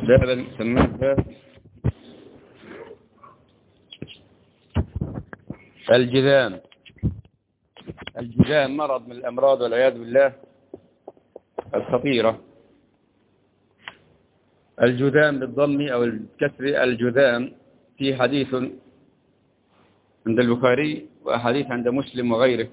بابا سماها الجذام. الجذام مرض من الأمراض والعياذ بالله الخطيرة. الجذام بالضم أو الكسر الجذام، في حديث عند البخاري وأحاديث عند مسلم وغيره.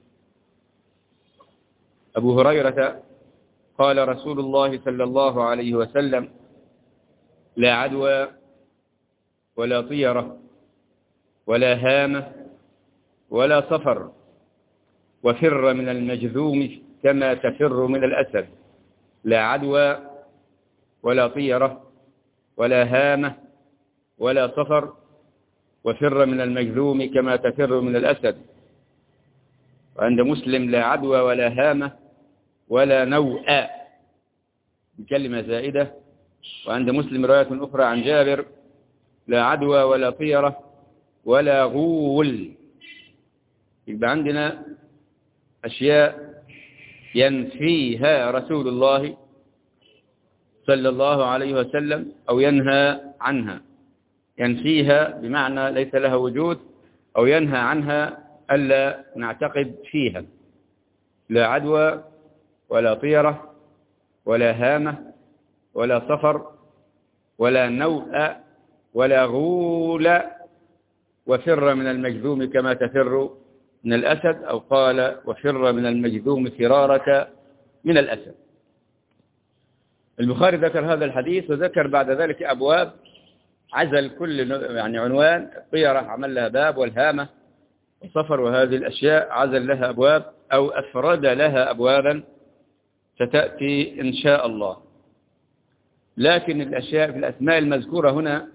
أبو هريرة قال رسول الله صلى الله عليه وسلم: لا عدوى ولا طيرة ولا هامة ولا صفر، وفر من المجذوم كما تفر من الأسد. لا عدوى ولا طيرة ولا هامة ولا صفر، وفر من المجذوم كما تفر من الأسد. وعند مسلم: لا عدوى ولا هامة ولا نوء، بكلمة زائدة. وعند مسلم رواية أخرى عن جابر: لا عدوى ولا طيرة ولا غول. يبقى عندنا أشياء ينفيها رسول الله صلى الله عليه وسلم أو ينهى عنها. ينفيها بمعنى ليس لها وجود، أو ينهى عنها ألا نعتقد فيها. لا عدوى ولا طيرة ولا هامة ولا صفر ولا نوء ولا غول، وفر من المجذوم كما تفر من الأسد، أو قال: وفر من المجذوم فرارك من الأسد. البخاري ذكر هذا الحديث، وذكر بعد ذلك أبواب عزل كل عنوان. الطيرة عمل لها باب، والهامة والصفر وهذه الأشياء عزل لها أبواب أو أفرد لها أبوابا ستأتي إن شاء الله. لكن الأشياء في الأسماء المذكورة هنا،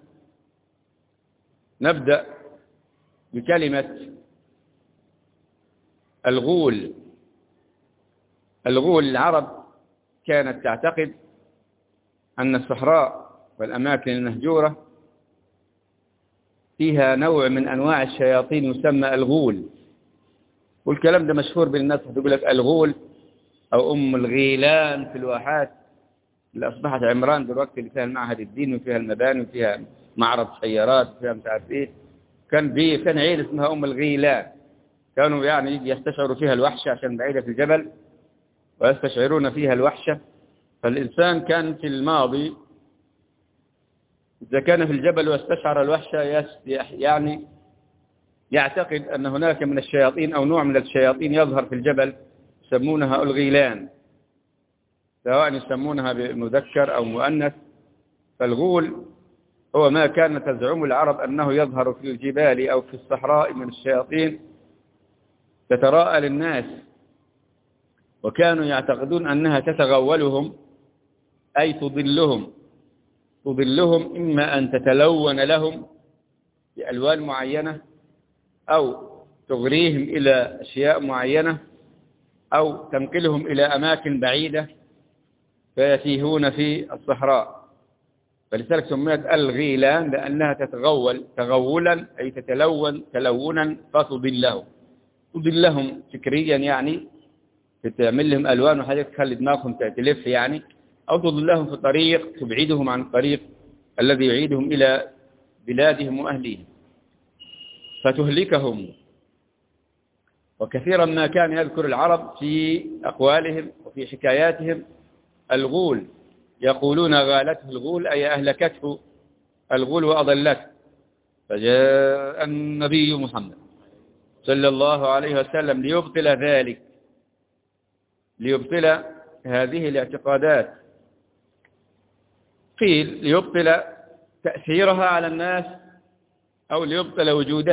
نبدأ بكلمة الغول. الغول، العرب كانت تعتقد أن الصحراء والأماكن المهجورة فيها نوع من أنواع الشياطين يسمى الغول. والكلام ده مشهور بالناس، تقول لك الغول أو أم الغيلان في الواحات اللي أصبحت عمران دلوقتي، اللي فيها المعهد الديني وفيها المباني وفيها معرض سيارات وفيها مش عارف إيه. كان عيلة اسمها أم الغيلان، كانوا يعني يستشعروا فيها الوحشة عشان بعيدة في الجبل، ويستشعرون فيها الوحشة. فالإنسان كان في الماضي إذا كان في الجبل واستشعر الوحشة يعني يعتقد أن هناك من الشياطين أو نوع من الشياطين يظهر في الجبل، يسمونها الغيلان، سواء يسمونها بمذكر أو مؤنث. فالغول هو ما كان تزعم العرب أنه يظهر في الجبال أو في الصحراء من الشياطين تتراءى للناس، وكانوا يعتقدون أنها تتغولهم، أي تضلهم إما أن تتلون لهم بألوان معينة، أو تغريهم إلى أشياء معينة، أو تنقلهم إلى أماكن بعيدة فيتيهون في الصحراء. فلذلك سميت الغيلان، لأنها تتغول تغولا، أي تتلون تلونا، تضلهم فكريا، يعني تعمل لهم ألوان وحاجات تخلي دماغهم تلف يعني، أو تضلهم في طريق تبعدهم عن الطريق الذي يعيدهم إلى بلادهم وأهليهم فتهلكهم. وكثيرا ما كان يذكر العرب في أقوالهم وفي حكاياتهم الغول، يقولون غالته الغول، أي أهلكته الغول وأضلته. فجاء النبي محمد صلى الله عليه وسلم ليبطل ذلك، ليبطل هذه الاعتقادات. قيل ليبطل تأثيرها على الناس، أو ليبطل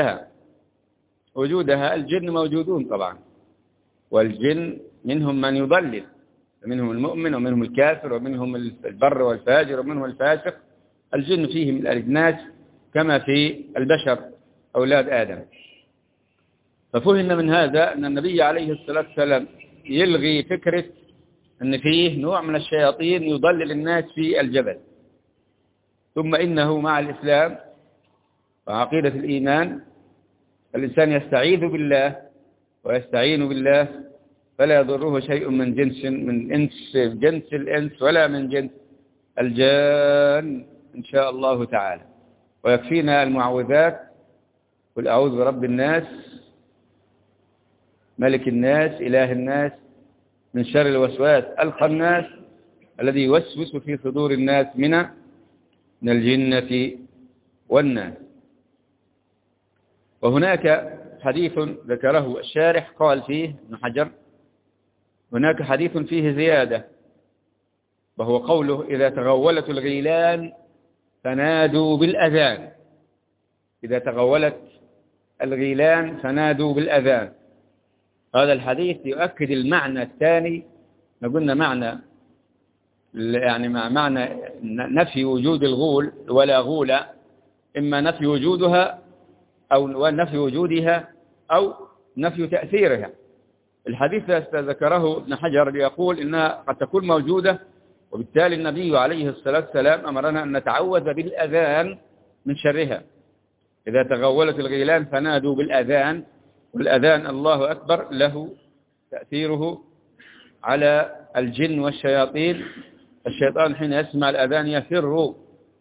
وجودها. الجن موجودون طبعا، والجن منهم من يضلل، منهم المؤمن ومنهم الكافر ومنهم البر والفاجر ومنهم الفاسق. الجن فيهم الأجناس كما في البشر أولاد آدم. ففهم من هذا أن النبي عليه الصلاة والسلام يلغي فكرة أن فيه نوع من الشياطين يضلل الناس في الجبل. ثم إنه مع الإسلام وعقيدة الإيمان الإنسان يستعيذ بالله ويستعين بالله، فلا يضره شيء من جنس الإنس ولا من جنس الجان إن شاء الله تعالى. ويكفينا المعوذات: قل أعوذ برب الناس ملك الناس إله الناس من شر الوسواس الخناس الذي يوسوس في صدور الناس من الجنة والناس. وهناك حديث ذكره الشارح قال فيه ابن حجر: هناك حديث فيه زيادة، وهو قوله: إذا تغولت الغيلان فنادوا بالأذان. إذا تغولت الغيلان فنادوا بالأذان. هذا الحديث يؤكد المعنى الثاني. قلنا معنى يعني معنى نفي وجود الغول ولا غول، إما نفي وجودها أو نفي وجودها أو نفي تأثيرها. الحديث ذكره ابن حجر ليقول إنها قد تكون موجودة، وبالتالي النبي عليه الصلاة والسلام أمرنا أن نتعوذ بالأذان من شرها. إذا تغولت الغيلان فنادوا بالأذان، والأذان الله أكبر له تأثيره على الجن والشياطين. الشيطان حين يسمع الأذان يفر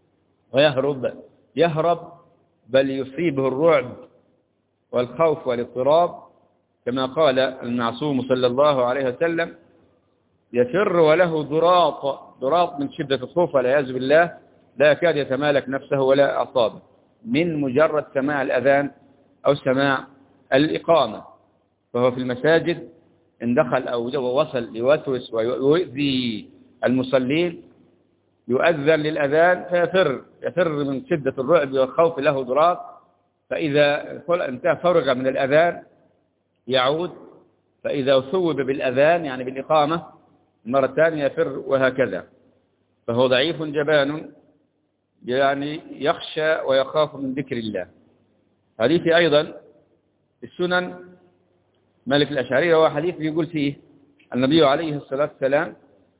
يهرب، بل يصيبه الرعب والخوف والاضطراب، كما قال المعصوم صلى الله عليه وسلم: يفر وله ضراط من شدة الخوف والعياذ بالله، لا يكاد يتمالك نفسه ولا أعصابه من مجرد سماع الأذان أو سماع الإقامة. فهو في المساجد إن دخل أو وصل يوسوس ويؤذي المصلين، يؤذن للأذان يفر من شدة الرعب والخوف، له ضراط. فإذا انتهى فرغ من الأذان يعود، فإذا ثوب بالأذان يعني بالإقامة المرة الثانية يفر، وهكذا. فهو ضعيف جبان، يعني يخشى ويخاف من ذكر الله. حديث أيضا السنن مالك الأشعري هو حديث يقول فيه النبي عليه الصلاة والسلام: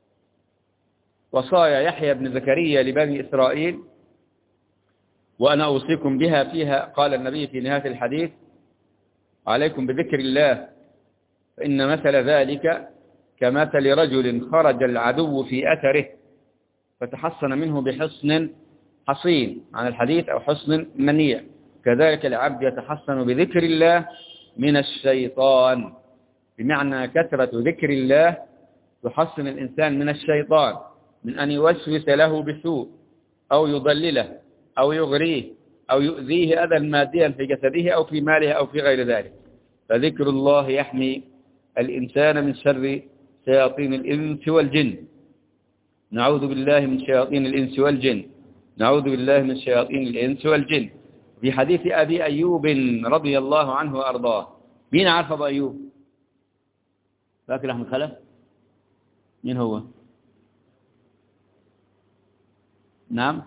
وصايا يحيى بن زكريا لبني إسرائيل وأنا أوصيكم بها فيها. قال النبي في نهاية الحديث: عليكم بذكر الله، فإن مثل ذلك كمثل رجل خرج العدو في أثره فتحصن منه بحصن حصين عن الحديث أو حصن منيع، كذلك العبد يتحصن بذكر الله من الشيطان. بمعنى كثرة ذكر الله تحصن الإنسان من الشيطان، من أن يوسوس له بسوء أو يضلله أو يغريه أو يؤذيه أذى ماديا في جسده أو في ماله أو في غير ذلك. فذكر الله يحمي الإنسان من شر شياطين الإنس والجن. نعوذ بالله من شياطين الإنس والجن، نعوذ بالله من شياطين الإنس والجن. في حديث أبي أيوب رضي الله عنه وأرضاه، مين عارف أبو أيوب؟ فاكر أحمد خلف؟ مين هو؟ نعم،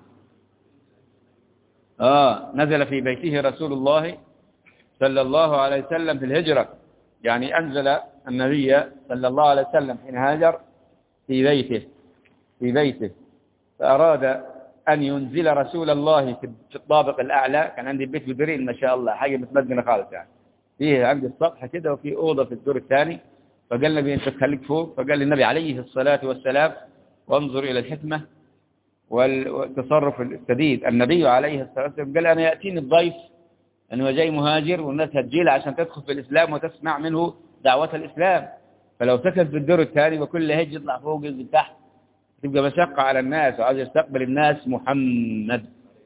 نزل في بيته رسول الله صلى الله عليه وسلم في الهجرة، يعني أنزل النبي صلى الله عليه وسلم حين هاجر في بيته، فأراد أن ينزل رسول الله في الطابق الأعلى. كان عندي بيت بدرين ما شاء الله، حاجة متمدنة خالص، يعني فيه عندي السطح كده وفي أوضة في الدور الثاني. فقال النبي: أنت تخليك فوق. فقال النبي عليه الصلاة والسلام: وانظر إلى الحكمة والتصرف السديد. النبي عليه الصلاة والسلام قال: أنا يأتيني الضيف أنه جاي مهاجر والناس هتجيله عشان تدخل في الإسلام وتسمع منه دعوة الإسلام، فلو سكن في الدور الثاني وكل هيج يطلع فوق ينزل تحت تبقى مشقة على الناس، وعايز يستقبل الناس محمد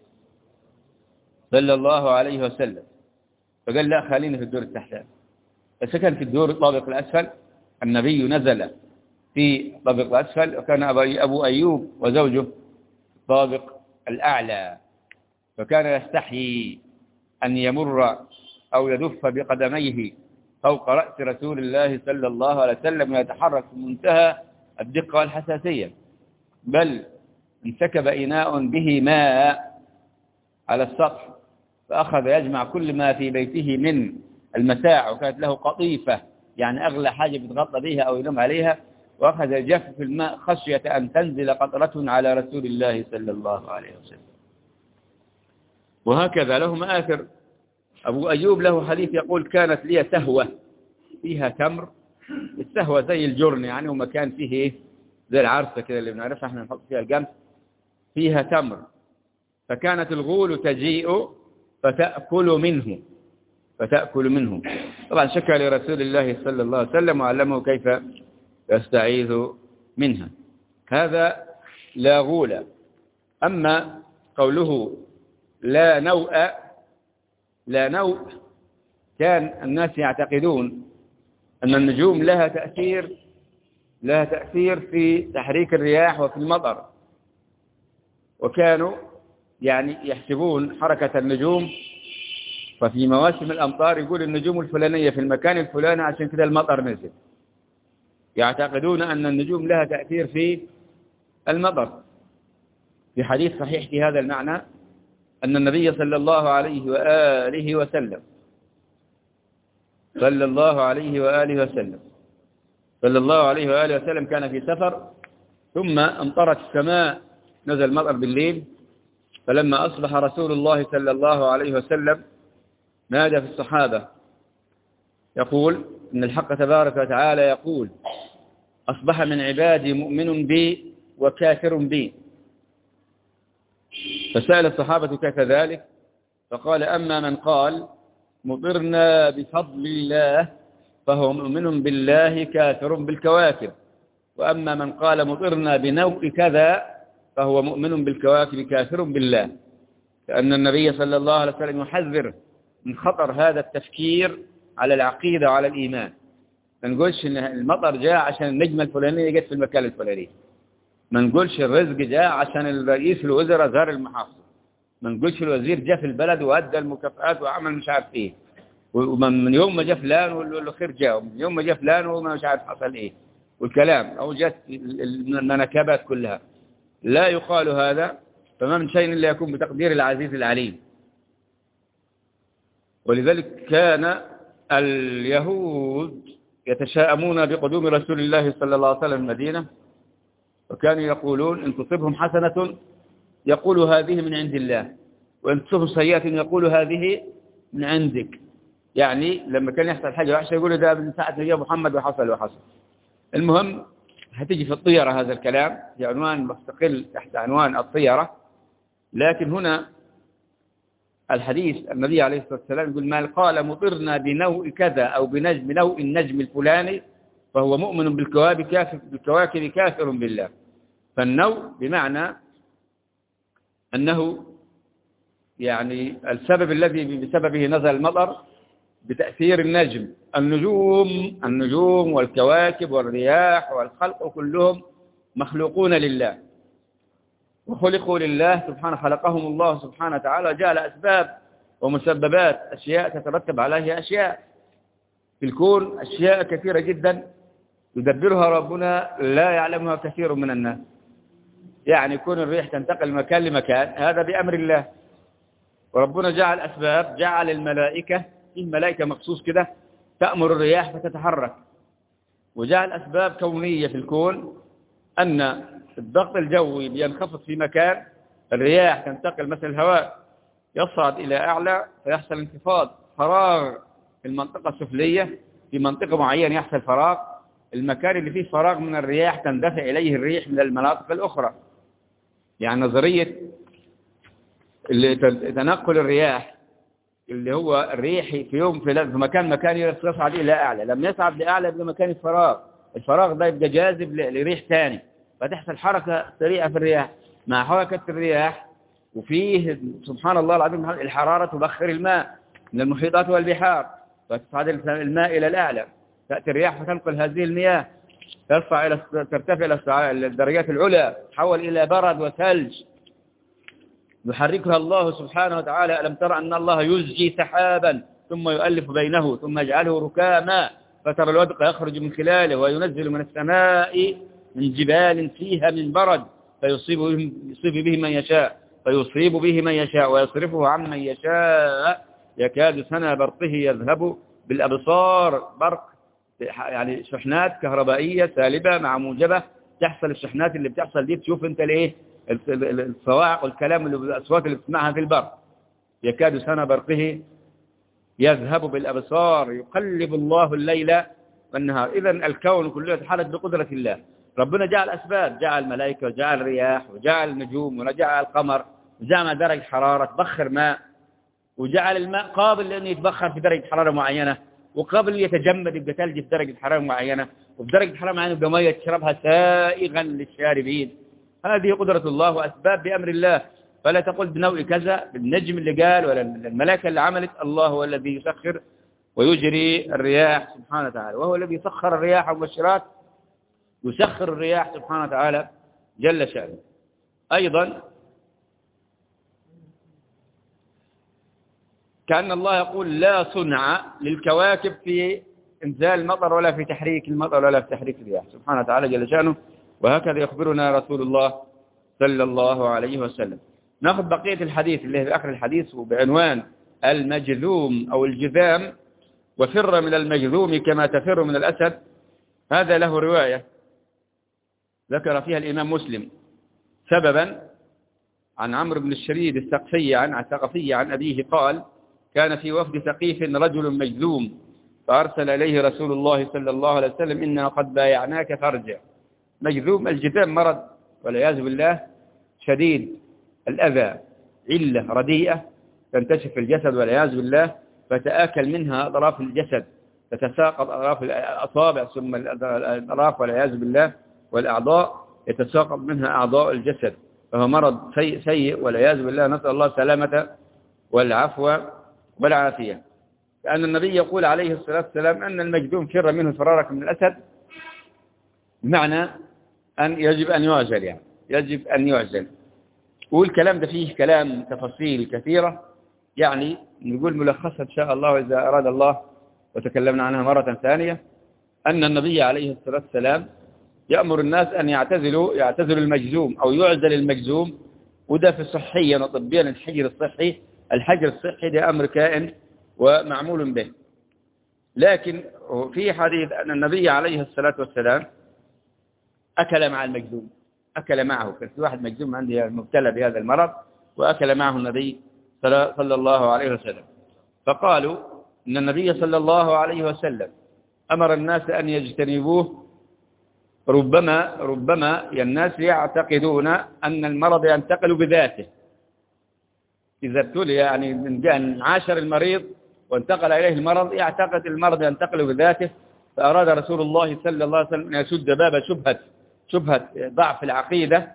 صلى الله عليه وسلم. فقال: لا، خليني في الدور التحتاني. فسكن في الدور الطابق الأسفل. النبي نزل في الطابق الأسفل، وكان أبو أيوب وزوجه في الطابق الأعلى، فكان يستحيي أن يمر أو يدف بقدميه فوق رأس رسول الله صلى الله عليه وسلم ويتحرك بمنتهى الدقة والحساسية، بل انسكب إناء به ماء على السطح، فأخذ يجمع كل ما في بيته من المتاع، وكانت له قطيفة يعني أغلى حاجة بيتغطى بها أو ينام عليها، وأخذ يجفف الماء خشية أن تنزل قطرة على رسول الله صلى الله عليه وسلم. وهكذا له مآثر. أبو أيوب له حديث يقول: كانت لي سهوة فيها تمر. السهوة زي الجرن يعني، ومكان فيه زي العرسة كده اللي بنعرفها احنا نحط فيها القمح، فيها تمر، فكانت الغول تجيء فتأكل منه. طبعا شكى لرسول الله صلى الله عليه وسلم وعلمه كيف يستعيذ منها. هذا لا غول. أما قوله لا نوء، كان الناس يعتقدون أن النجوم لها تأثير في تحريك الرياح وفي المطر، وكانوا يعني يحسبون حركة النجوم، ففي مواسم الأمطار يقول النجوم الفلانية في المكان الفلاني عشان كده المطر نزل. يعتقدون أن النجوم لها تأثير في المطر. في حديث صحيح في هذا المعنى أن النبي صلى الله عليه وآله وسلم كان في سفر، ثم امطرت السماء، نزل مطر بالليل، فلما أصبح رسول الله صلى الله عليه وسلم نادى في الصحابة يقول إن الحق تبارك وتعالى يقول أصبح من عبادي مؤمن بي وكافر بي. فسأل الصحابة كيف ذلك؟ فقال أما من قال مطرنا بفضل الله فهو مؤمن بالله كافر بالكواكب، وأما من قال مطرنا بنوء كذا فهو مؤمن بالكواكب كافر بالله. لأن النبي صلى الله عليه وسلم يحذر من خطر هذا التفكير على العقيدة وعلى الإيمان. ما نقولش إن المطر جاء عشان النجمة الفلانية جت في المكان الفلاني، ما نقولش الرزق جاء عشان الرئيس الوزراء زار المحافظة، ما نقولش الوزير جاء في البلد وأدى المكافآت وعمل مش عارف إيه، ومن يوم ما جاء فلان والخير جاء، ومن يوم ما جاء فلان وما مش عارف حصل إيه، والكلام أو جت المنكبات كلها. لا يقال هذا، فما من شيء إلا يكون بتقدير العزيز العليم. ولذلك كان اليهود يتشاءمون بقدوم رسول الله صلى الله عليه وسلم المدينة، وكانوا يقولون إن تصبهم حسنة يقولوا هذه من عند الله، وإن تصبهم سيئة يقولوا هذه من عندك. يعني لما كان يحصل حاجة وحشة يقولوا ده من ساعة نبي محمد وحصل. المهم هتيجي في الطيرة هذا الكلام في عنوان مستقل تحت عنوان الطيرة، لكن هنا الحديث النبي عليه الصلاة والسلام يقول ما قال مطرنا بنوء كذا أو بنوء النجم الفلاني فهو مؤمن بالكواكب كافر بالله. فالنوء بمعنى أنه يعني السبب الذي بسببه نزل المطر بتأثير النجم. النجوم والكواكب والرياح والخلق كلهم مخلوقون لله وخلقوا لله سبحانه، خلقهم الله سبحانه وتعالى، جعل أسباب ومسببات أشياء تترتب عليها أشياء في الكون، أشياء كثيرة جدا يدبرها ربنا لا يعلمها كثير من الناس. يعني يكون الريح تنتقل من مكان لمكان هذا بأمر الله، وربنا جعل أسباب، جعل الملائكة مخصوص كده تأمر الرياح فتتحرك، وجعل أسباب كونية في الكون أن الضغط الجوي بينخفض في مكان، الرياح تنتقل مثل الهواء يصعد إلى أعلى فيحصل انخفاض، فراغ في المنطقة السفلية، في منطقة معينة يحصل فراغ، المكان اللي فيه فراغ من الرياح تندفع إليه الريح من المناطق الأخرى. يعني نظرية تنقل الرياح اللي هو الريح في مكان يصعد إلى أعلى، لما يصعد لأعلى يبقى مكان الفراغ ده يبقى جاذب لريح ثاني، فتحصل حركة سريعة في الرياح. مع حركة الرياح وفيه سبحان الله العظيم الحرارة تبخر الماء من المحيطات والبحار، فتصعد الماء إلى الأعلى، تأتي الرياح فتنقل هذه المياه ترتفع إلى الدرجات العلى، تحول إلى برد وثلج يحركها الله سبحانه وتعالى. ألم ترى أن الله يزجي سحابا ثم يؤلف بينه ثم يجعله ركاما فترى الودق يخرج من خلاله وينزل من السماء من جبال فيها من برد فيصيب به من يشاء ويصرفه عن من يشاء يكاد سنا برقه يذهب بالأبصار. برق يعني شحنات كهربائية سالبة مع موجبة تحصل. الشحنات اللي بتحصل دي تشوف انت الايه الصواعق والكلام اللي الأصوات اللي بتسمعها في البرق. يكاد سنا برقه يذهب بالأبصار يقلب الله الليل والنهار. إذن الكون كله يتحرك بقدرة الله. ربنا جعل أسباب، جعل الملائكة وجعل الرياح وجعل النجوم وجعل القمر وجعل درجة حرارة تبخر ماء، وجعل الماء قابل لأنه يتبخر في درجة حرارة معينة، وقابل يتجمد يبقى ثلج في درجة حرارة معينة، وفي درجة حرارة معينة يبقى مية تشربها سائغا للشاربين. هذه قدرة الله وأسباب بأمر الله. فلا تقل بنوع كذا، بالنجم اللي قال ولا الملائكة اللي عملت. الله هو الذي يسخر ويجري الرياح سبحانه وتعالى، وهو الذي سخر الرياح والمبشرات، يسخر الرياح سبحانه وتعالى جل شأنه. أيضا كأن الله يقول لا صنع للكواكب في إنزال المطر ولا في تحريك المطر ولا في تحريك الرياح سبحانه وتعالى جل شأنه. وهكذا يخبرنا رسول الله صلى الله عليه وسلم. نأخذ بقية الحديث اللي هي في آخر الحديث بعنوان المجذوم أو الجذام. وفر من المجذوم كما تفر من الأسد. هذا له رواية ذكر فيها الإمام مسلم سببا عن عمرو بن الشريد الثقفي عن أبيه قال: كان في وفد ثقيف رجل مجذوم، فأرسل إليه رسول الله صلى الله عليه وسلم: إنا قد بايعناك فارجع. مجذوم الجذام مرض والعياذ بالله شديد الأذى، علة رديئة تنتشر في الجسد والعياذ بالله، فتآكل منها أطراف الجسد، تتساقط أطراف الأصابع ثم الأطراف والعياذ بالله، والأعضاء يتساقط منها أعضاء الجسد، فهو مرض سيء والعياذ بالله. نسأل الله السلامة والعفو والعافية. لأن النبي يقول عليه الصلاة والسلام أن المجذوم فر منه فرارك من الأسد، بمعنى أن يجب أن يعزل، يعني يجب أن يعزل. والكلام ده فيه كلام تفاصيل كثيرة، يعني نقول ملخصها إن شاء الله إذا أراد الله وتكلمنا عنها مرة ثانية. أن النبي عليه الصلاة والسلام يأمر الناس أن يعتزلوا المجذوم أو يعزل المجذوم، وده في صحيا وطبيا الحجر الصحي. الحجر الصحي ده أمر كائن ومعمول به، لكن في حديث أن النبي عليه الصلاة والسلام أكل مع المجذوم، أكل معه. كان في واحد مجذوم عندي مبتلى بهذا المرض وأكل معه النبي صلى الله عليه وسلم. فقالوا إن النبي صلى الله عليه وسلم أمر الناس أن يجتنبوه. ربما الناس يعتقدون أن المرض ينتقل بذاته، إذا ابتلي يعني من جاء عاشر المريض وانتقل إليه المرض يعتقد المرض ينتقل بذاته. فأراد رسول الله صلى الله عليه وسلم أن يسد باب شبهة ضعف العقيدة،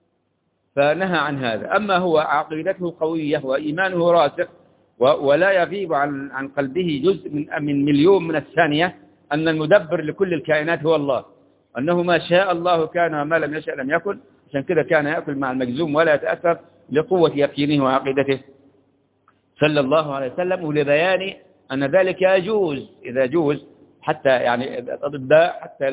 فنهى عن هذا. أما هو عقيدته قوية وإيمانه راسخ ولا يغيب عن قلبه جزء من مليون من الثانية أن المدبر لكل الكائنات هو الله، أنه ما شاء الله كان وما لم يشاء لم يكن. عشان كده كان يأكل مع المجذوم ولا يتأثر لقوة يقينه وعقيدته صلى الله عليه وسلم، ولبيان أن ذلك يجوز إذا جوز، حتى يعني الأطباء حتى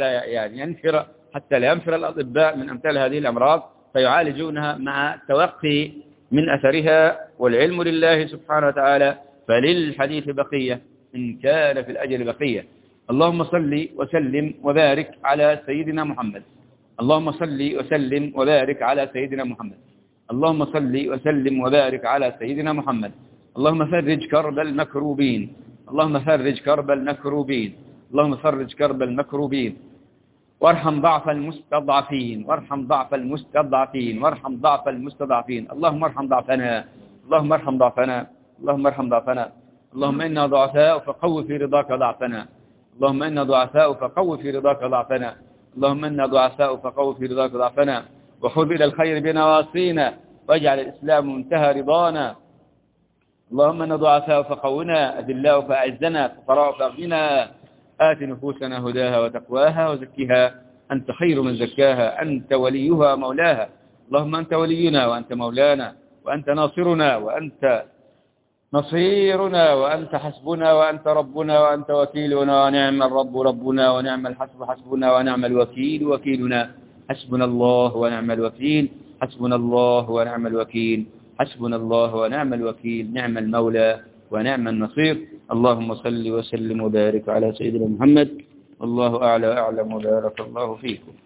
لا ينفر الأطباء من أمثال هذه الأمراض، فيعالجونها مع التوقي من أثرها. والعلم لله سبحانه وتعالى، فللحديث بقية إن كان في الأجل بقية. اللهم صل وسلم وبارك على سيدنا محمد. اللهم صل وسلم وبارك على سيدنا محمد. اللهم صل وسلم وبارك على سيدنا محمد. اللهم فرج كرب المكروبين. اللهم فرج كرب المكروبين. اللهم فرج كرب المكروبين، وارحم ضعف المستضعفين، وارحم ضعف المستضعفين، وارحم ضعف المستضعفين. اللهم ارحم ضعفنا، اللهم ارحم ضعفنا، اللهم ارحم ضعفنا. اللهم إنا ضعفاء فقو في رضاك ضعفنا. اللهم إنا ضعفاء فقو في رضاك ضعفنا. اللهم إنا ضعفاء فقو في رضاك ضعفنا، وخذ إلى الخير بنواصينا، واجعل الإسلام منتهى رضانا. اللهم إنا ضعفاء فقونا، أذلاء فأعزنا، فقراء فأغننا. آت نفوسنا هداها وتقواها وزكها أنت خير من زكاها، أنت وليها ومولاها. اللهم أنت ولينا وأنت مولانا وأنت ناصرنا وأنت نصيرنا وأنت حسبنا وأنت ربنا وأنت وكيلنا، ونعم الرب ربنا ونعم الحسب حسبنا ونعم الوكيل وكيلنا. حسبنا الله ونعم الوكيل، حسبنا الله ونعم الوكيل، حسبنا الله ونعم الوكيل، نعم المولى ونعم النصير. اللهم صل وسلم وبارك على سيدنا محمد. والله أعلى وأعلم، وبارك الله فيكم.